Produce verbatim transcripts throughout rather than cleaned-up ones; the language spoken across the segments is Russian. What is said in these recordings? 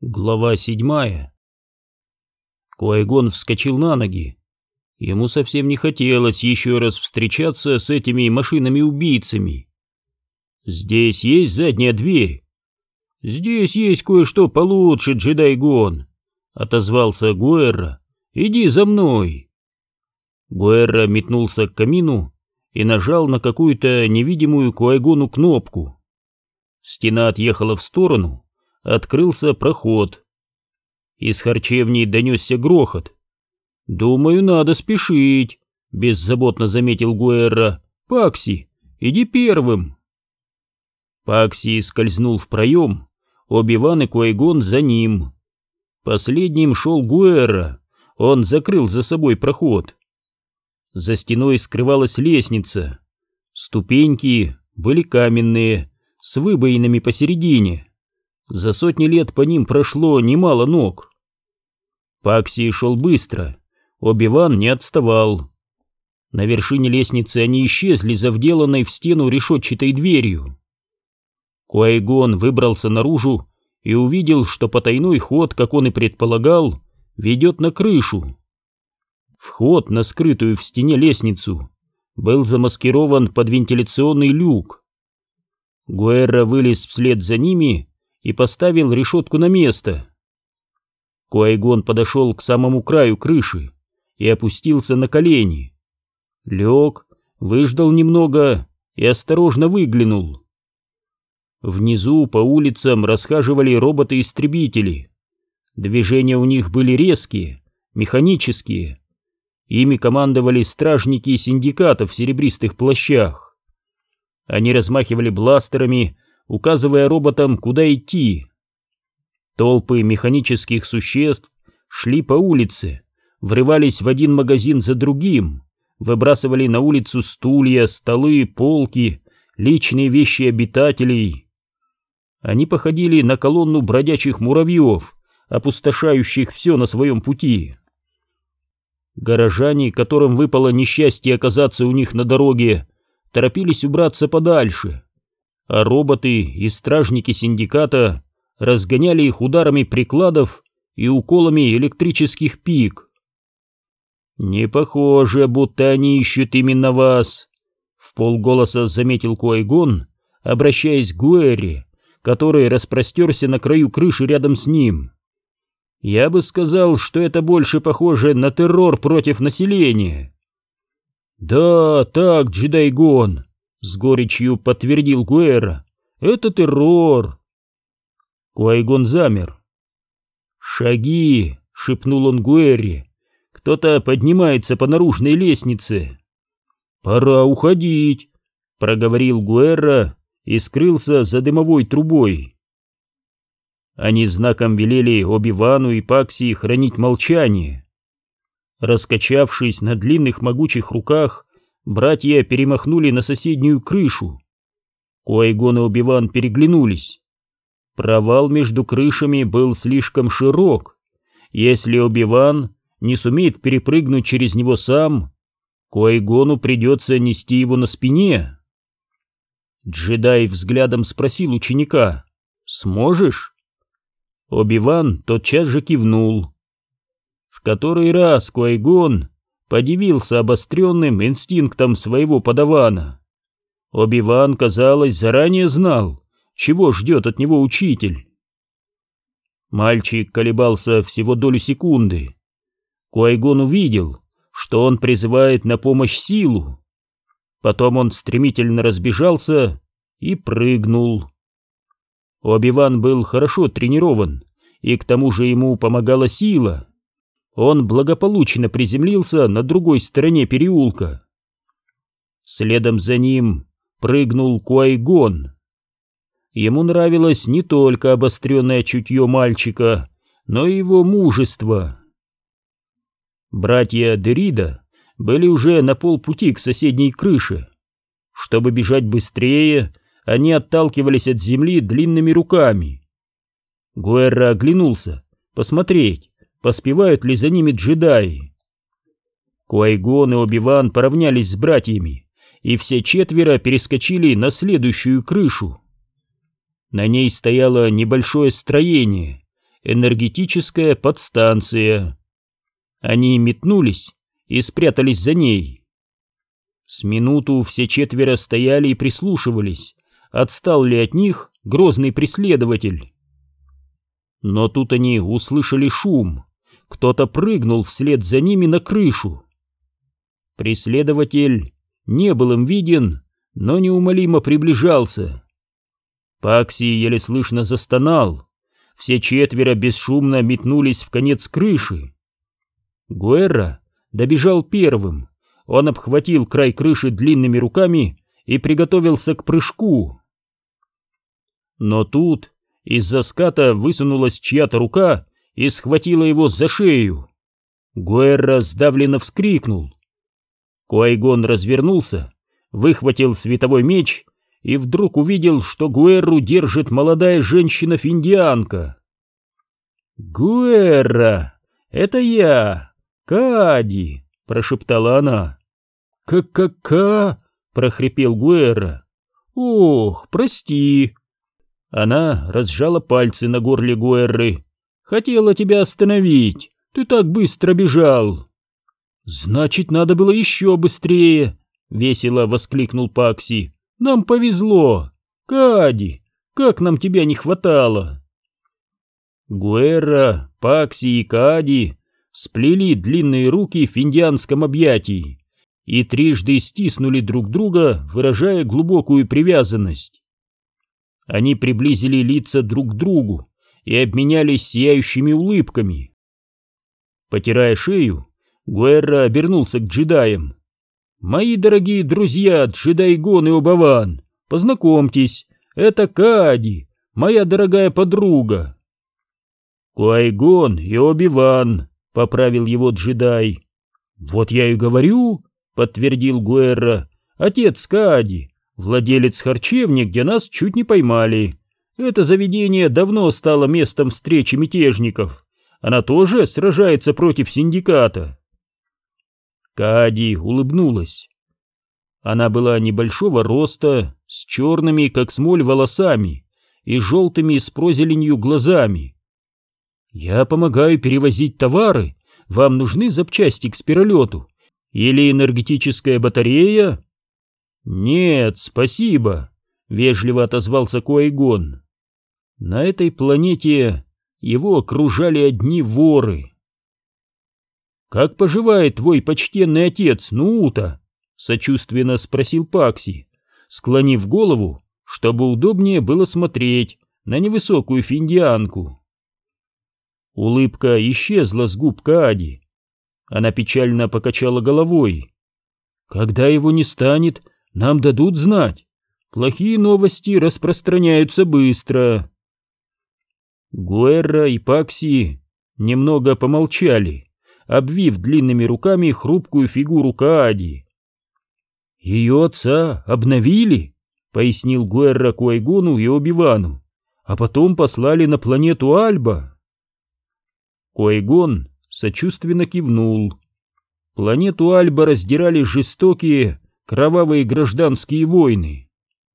Глава седьмая. Куай-Гон вскочил на ноги. Ему совсем не хотелось еще раз встречаться с этими машинами-убийцами. «Здесь есть задняя дверь?» «Здесь есть кое-что получше, Джедай-Гон», — отозвался Гуэрра. «Иди за мной». Гуэрра метнулся к камину и нажал на какую-то невидимую Куай-Гону кнопку. Стена отъехала в сторону. Открылся проход. Из харчевни донесся грохот. «Думаю, надо спешить», — беззаботно заметил Гуэрра. «Пакси, иди первым». Пакси скользнул в проем, Оби-Ван и Куай-Гон за ним. Последним шел Гуэрра, он закрыл за собой проход. За стеной скрывалась лестница. Ступеньки были каменные, с выбоинами посередине. За сотни лет по ним прошло немало ног. Пакси шел быстро, Оби-Ван не отставал. На вершине лестницы они исчезли за вделанной в стену решетчатой дверью. Куай-Гон выбрался наружу и увидел, что потайной ход, как он и предполагал, ведет на крышу. Вход на скрытую в стене лестницу был замаскирован под вентиляционный люк. Гуэрра вылез вслед за ними и поставил решетку на место. Куай-Гон подошел к самому краю крыши и опустился на колени. Лег, выждал немного и осторожно выглянул. Внизу по улицам расхаживали роботы-истребители. Движения у них были резкие, механические. Ими командовали стражники синдиката в серебристых плащах. Они размахивали бластерами, указывая роботам, куда идти. Толпы механических существ шли по улице, врывались в один магазин за другим, выбрасывали на улицу стулья, столы, полки, личные вещи обитателей. Они походили на колонну бродячих муравьев, опустошающих все на своем пути. Горожане, которым выпало несчастье оказаться у них на дороге, торопились убраться подальше, а роботы и стражники синдиката разгоняли их ударами прикладов и уколами электрических пик. «Не похоже, будто они ищут именно вас», — вполголоса заметил Куай-Гон, обращаясь к Гуэрре, который распростерся на краю крыши рядом с ним. «Я бы сказал, что это больше похоже на террор против населения». «Да, так, Джедай-Гон», — с горечью подтвердил Гуэрра. «Это террор». Куай-Гон замер. «Шаги», — шепнул он Гуэрре. «Кто-то поднимается по наружной лестнице». «Пора уходить», — проговорил Гуэрра и скрылся за дымовой трубой. Они знаком велели Оби-Вану и Пакси хранить молчание. Раскачавшись на длинных могучих руках, братья перемахнули на соседнюю крышу. Куай-Гон и Оби-Ван переглянулись. Провал между крышами был слишком широк. Если Оби-Ван не сумеет перепрыгнуть через него сам, Куай-Гону придется нести его на спине. Джедай взглядом спросил ученика: «Сможешь?» Оби-Ван тотчас же кивнул. В который раз Куай-Гон подивился обостренным инстинктом своего подавана. Оби-Ван, казалось, заранее знал, чего ждет от него учитель. Мальчик колебался всего долю секунды. Куай-Гон увидел, что он призывает на помощь силу. Потом он стремительно разбежался и прыгнул. Оби-Ван был хорошо тренирован, и к тому же ему помогала сила. Он благополучно приземлился на другой стороне переулка. Следом за ним прыгнул Куай-Гон. Ему нравилось не только обостренное чутье мальчика, но и его мужество. Братья Дерида были уже на полпути к соседней крыше. Чтобы бежать быстрее, они отталкивались от земли длинными руками. Гуэрра оглянулся, посмотреть, поспевают ли за ними джедаи. Куай-Гон и Оби-Ван поравнялись с братьями, и все четверо перескочили на следующую крышу. На ней стояло небольшое строение, энергетическая подстанция. Они метнулись и спрятались за ней. С минуту все четверо стояли и прислушивались, отстал ли от них грозный преследователь. Но тут они услышали шум. Кто-то прыгнул вслед за ними на крышу. Преследователь не был им виден, но неумолимо приближался. Пакси еле слышно застонал. Все четверо бесшумно метнулись в конец крыши. Гуэрра добежал первым. Он обхватил край крыши длинными руками и приготовился к прыжку. Но тут из-за ската высунулась чья-то рука и схватила его за шею. Гуэрра сдавленно вскрикнул. Куайгон развернулся, выхватил световой меч и вдруг увидел, что Гуэрру держит молодая женщина-финдианка. «Гуэрра, это я, Каади!» — прошептала она. «Ка-ка-ка!» — прохрипел Гуэрра. «Ох, прости!» Она разжала пальцы на горле Гуэрры. «Хотела тебя остановить, ты так быстро бежал!» «Значит, надо было еще быстрее!» — весело воскликнул Пакси. «Нам повезло! Каади, как нам тебя не хватало!» Гуэрра, Пакси и Каади сплели длинные руки в финдианском объятии и трижды стиснули друг друга, выражая глубокую привязанность. Они приблизили лица друг к другу и обменялись сияющими улыбками. Потирая шею, Гуэрра обернулся к джедаям. «Мои дорогие друзья Джедай-Гон и Обаван, познакомьтесь, это Каади, моя дорогая подруга». «Куайгон и Оби-Ван», — поправил его джедай. «Вот я и говорю», — подтвердил Гуэрра, — «отец Каади, владелец харчевни, где нас чуть не поймали. Это заведение давно стало местом встречи мятежников. Она тоже сражается против синдиката». Каади улыбнулась. Она была небольшого роста, с черными, как смоль, волосами и желтыми с прозеленью глазами. «Я помогаю перевозить товары. Вам нужны запчасти к спиролету? Или энергетическая батарея?» «Нет, спасибо», — вежливо отозвался Куайгон. На этой планете его окружали одни воры. «Как поживает твой почтенный отец, Нуута?» — сочувственно спросил Пакси, склонив голову, чтобы удобнее было смотреть на невысокую финдианку. Улыбка исчезла с губ Каади. Она печально покачала головой. «Когда его не станет, нам дадут знать. Плохие новости распространяются быстро». Гуэрра и Пакси немного помолчали, обвив длинными руками хрупкую фигуру Каади. «Ее отца обновили», — пояснил Гуэрра Куайгону и Оби-Вану, «а потом послали на планету Альба». Куайгон сочувственно кивнул. Планету Альба раздирали жестокие, кровавые гражданские войны.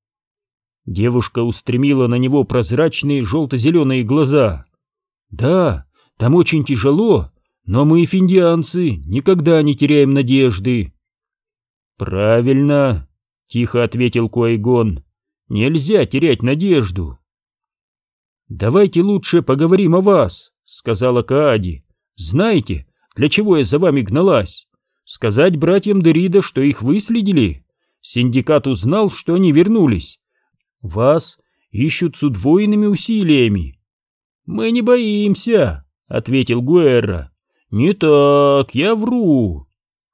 Девушка устремила на него прозрачные желто-зеленые глаза. «Да, там очень тяжело, но мы, финдианцы, никогда не теряем надежды». «Правильно», — тихо ответил Куайгон, — «нельзя терять надежду». «Давайте лучше поговорим о вас», — сказала Каади. «Знаете, для чего я за вами гналась? Сказать братьям Дерида, что их выследили? Синдикат узнал, что они вернулись. Вас ищут с удвоенными усилиями». «Мы не боимся», — ответил Гуэрра. «Не так, я вру».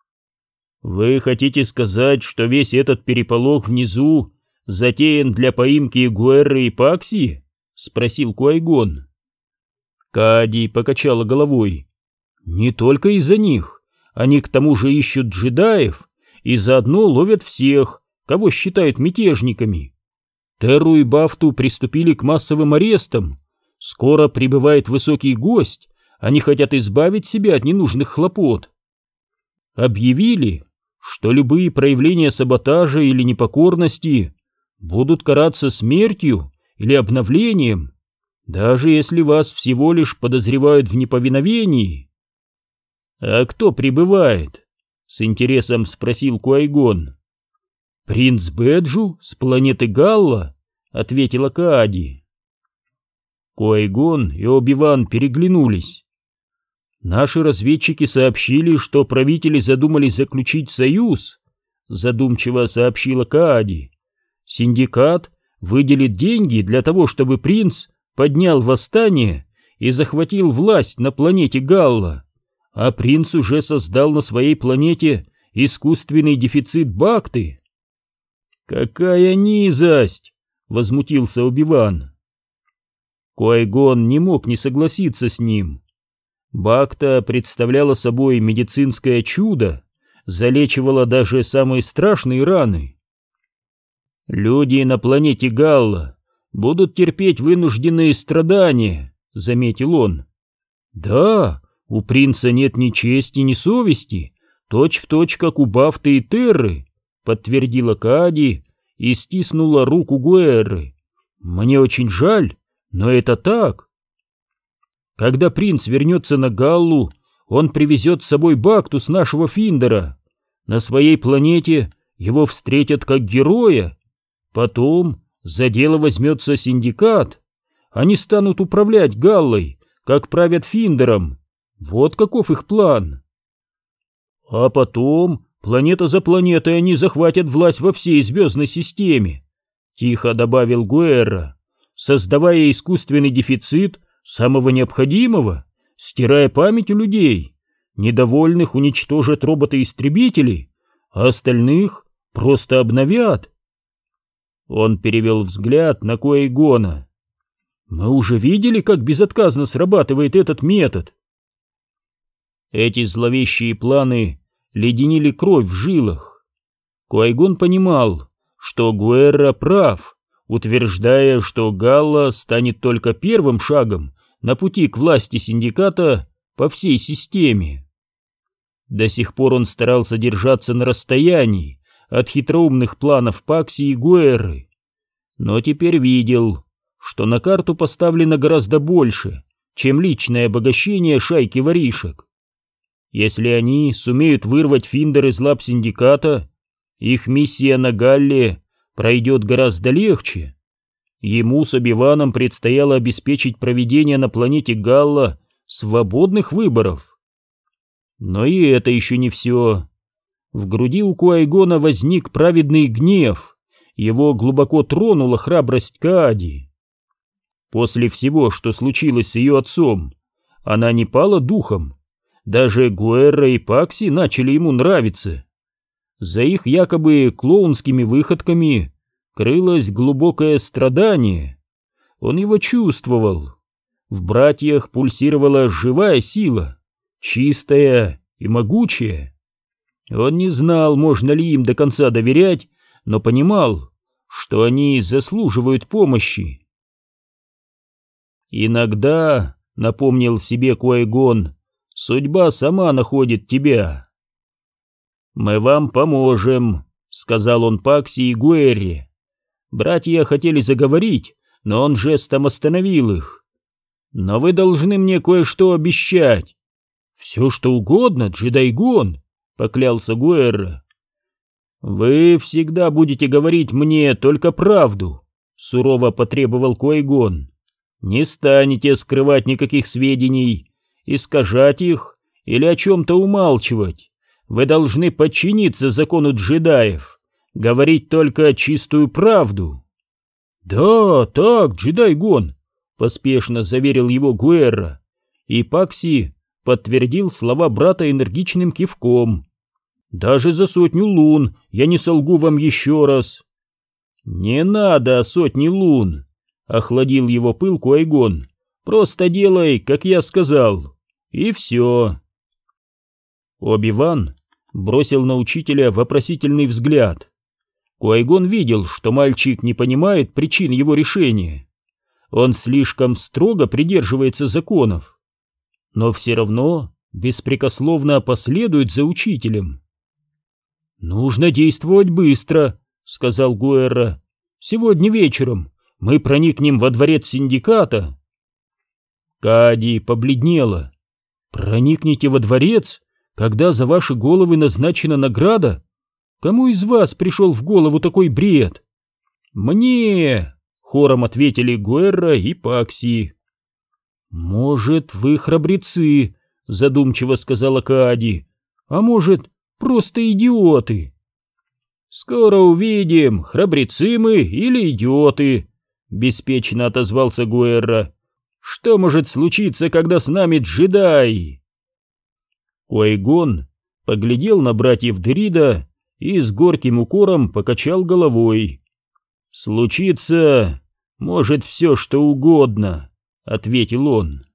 «Вы хотите сказать, что весь этот переполох внизу затеян для поимки Гуэрры и Пакси?» — спросил Куайгон. Каади покачала головой. «Не только из-за них. Они к тому же ищут джедаев и заодно ловят всех, кого считают мятежниками. Терру и Бафту приступили к массовым арестам. Скоро прибывает высокий гость, они хотят избавить себя от ненужных хлопот. Объявили, что любые проявления саботажа или непокорности будут караться смертью или обновлением. даже если вас всего лишь подозревают в неповиновении. А кто прибывает? С интересом спросил Куайгон. Принц Бэджу с планеты Галла, ответила Каади. Куайгон и Оби-Ван переглянулись. Наши разведчики сообщили, что правители задумали заключить союз, задумчиво сообщила Каади. Синдикат выделит деньги для того, чтобы принц поднял восстание и захватил власть на планете Галла, а принц уже создал на своей планете искусственный дефицит бакты. «Какая низость!» — возмутился Оби-Ван. Куайгон не мог не согласиться с ним. Бакта представляла собой медицинское чудо, залечивала даже самые страшные раны. «Люди на планете Галла будут терпеть вынужденные страдания», — заметил он. «Да, у принца нет ни чести, ни совести, точь-в-точь, как у Бафты и Терры», — подтвердила Каади и стиснула руку Гуэрры. «Мне очень жаль, но это так. Когда принц вернется на Галлу, он привезет с собой Бакту с нашего Финдера. На своей планете его встретят как героя. Потом за дело возьмется Синдикат. Они станут управлять Галлой, как правят Финдером. Вот каков их план. А потом, планета за планетой, они захватят власть во всей звездной системе», — тихо добавил Гуэрра, создавая искусственный дефицит самого необходимого, стирая память у людей. Недовольных уничтожат роботы-истребители, а остальных просто обновят. Он перевел взгляд на Куайгона. «Мы уже видели, как безотказно срабатывает этот метод». Эти зловещие планы леденили кровь в жилах. Куайгон понимал, что Гуэрра прав, утверждая, что Галла станет только первым шагом на пути к власти Синдиката по всей системе. До сих пор он старался держаться на расстоянии от хитроумных планов Пакси и Гуэрры, но теперь видел, что на карту поставлено гораздо больше, чем личное обогащение шайки воришек. Если они сумеют вырвать Финдер из лап Синдиката, их миссия на Галле пройдет гораздо легче. Ему с Оби-Ваном предстояло обеспечить проведение на планете Галла свободных выборов. Но и это еще не все. В груди у Куайгона возник праведный гнев, его глубоко тронула храбрость Каади. После всего, что случилось с ее отцом, она не пала духом. Даже Гуэрра и Пакси начали ему нравиться. За их якобы клоунскими выходками крылось глубокое страдание. Он его чувствовал. В братьях пульсировала живая сила, чистая и могучая. Он не знал, можно ли им до конца доверять, но понимал, что они заслуживают помощи. «Иногда, — напомнил себе Куайгон, — судьба сама находит тебя». «Мы вам поможем», — сказал он Пакси и Гуэрре. Братья хотели заговорить, но он жестом остановил их. «Но вы должны мне кое-что обещать». «Все, что угодно, Джедайгон», — поклялся Гуэрра. «Вы всегда будете говорить мне только правду», — сурово потребовал Куайгон. «Не станете скрывать никаких сведений, искажать их или о чем-то умалчивать. Вы должны подчиниться закону джедаев, говорить только чистую правду». «Да, так, Джедайгон», — поспешно заверил его Гуэрра, и Пакси подтвердил слова брата энергичным кивком. «Даже за сотню лун я не солгу вам еще раз». «Не надо сотни лун», — охладил его пыл Куайгон. «Просто делай, как я сказал, и все». Оби-Ван бросил на учителя вопросительный взгляд. Куайгон видел, что мальчик не понимает причин его решения. Он слишком строго придерживается законов, но все равно беспрекословно последует за учителем. «Нужно действовать быстро», — сказал Гуэрра. «Сегодня вечером мы проникнем во дворец Синдиката Каади побледнела. «Проникните во дворец, когда за ваши головы назначена награда? Кому из вас пришел в голову такой бред?» «Мне!» — хором ответили Гуэрра и Пакси. «Может, вы храбрецы», — задумчиво сказала Каади, — «а может, просто идиоты». «Скоро увидим, храбрецы мы или идиоты», — беспечно отозвался Гуэрра. «Что может случиться, когда с нами джедаи?» Куай-Гон поглядел на братьев Дерида и с горьким укором покачал головой. «Случится, может, все что угодно», — ответил он.